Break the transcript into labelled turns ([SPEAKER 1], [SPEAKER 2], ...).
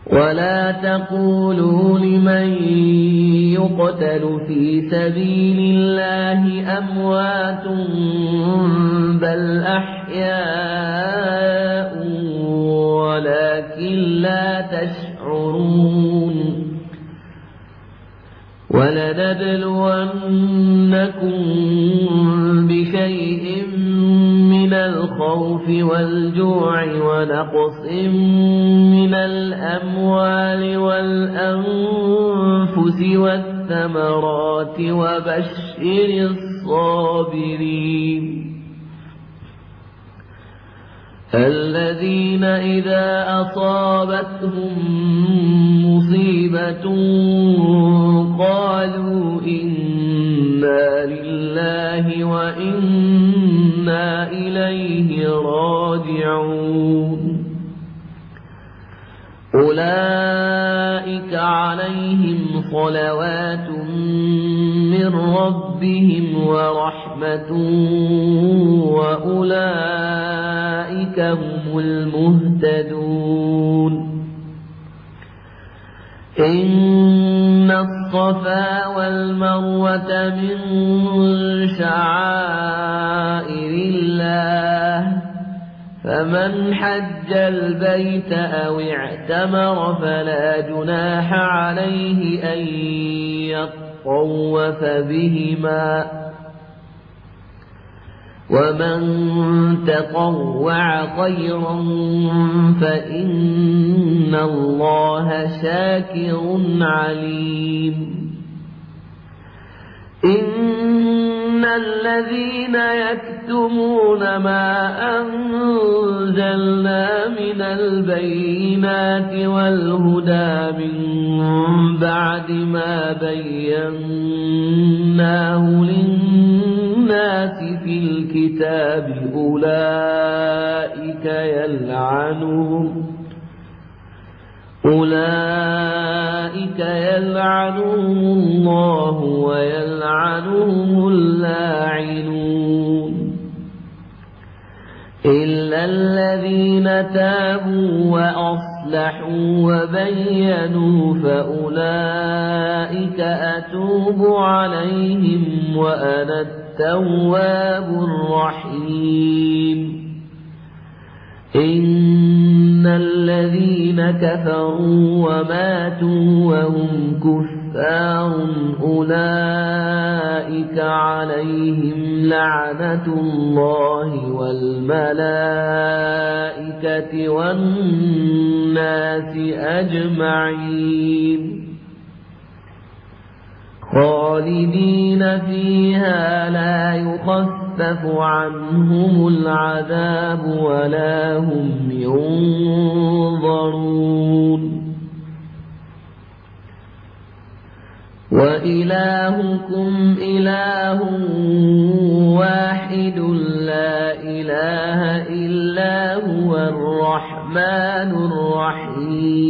[SPEAKER 1] ولا تقولوا لمن يقتل في سبيل الله أموات بل أحياء ولكن لا تشعرون ولنبلونكم بشيء من الخوف والجوع ونقص من الأموال والأنفس والثمرات وبشر الصابرين الذين إذا أصابتهم مصيبة قالوا إنا لله وإنا إليه راجعون أولئك عليهم صلوات من ربهم ورحمة وأولئك هم المهتدون إن الصفا والمروة من شعائر الله فمن حج البيت أو اعتمر فلا جناح عليه أن يطوف بهما ومن تطوع خيرا فإن الله شاكر عليم إن الذين يكتمون ما أنزلنا من البينات والهدى من بعد ما بيناه للناس في الكتاب أولئك يلعنهم الله ويلعنهم اللاعنون إلا الذين تابوا وأصلحوا وبينوا فأولئك أتوب عليهم وأنا التواب الرحيم إن الذين كفروا وماتوا وهم كفار أولئك عليهم لعنة الله والملائكة والناس أجمعين خالدين فيها لا يخفف عنهم العذاب ولا هم ينظرون وإلهكم إله واحد لا إله إلا هو الرحمن الرحيم